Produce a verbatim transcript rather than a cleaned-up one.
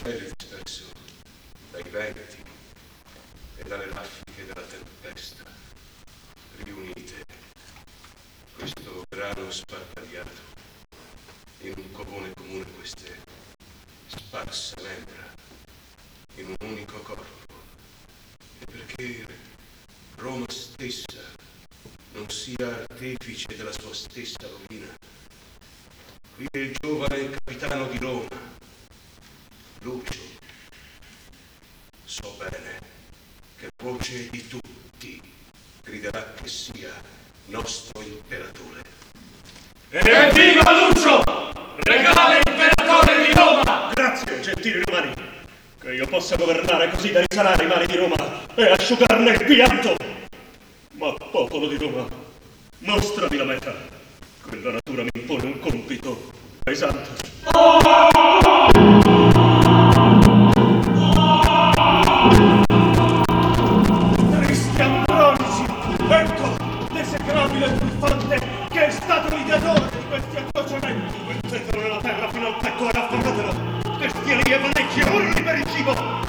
cieli disperso dai venti e dalle raffiche della tempesta, riunite, questo grano sparpagliato, in un covone comune, queste sparse membra, in un unico corpo, e perché Roma stessa non sia artefice della sua stessa rovina, qui è il giovane capitano di Roma, Lucio. So bene che voce di tutti griderà che sia nostro imperatore. Evviva Lucio, regale imperatore di Roma! Grazie, gentili romani, che io possa governare così da risanare i mali di Roma e asciugarne il pianto. Ma popolo di Roma, mostrami la meta, che la natura mi impone un compito pesante. Tristi Ambrosi, ecco l'esecrabile buffante che è stato l'ideatore di questi accocciamenti. Mettetelo nella terra fino al petto e affondatelo. Bestierie, vaneggi e urli per il cibo.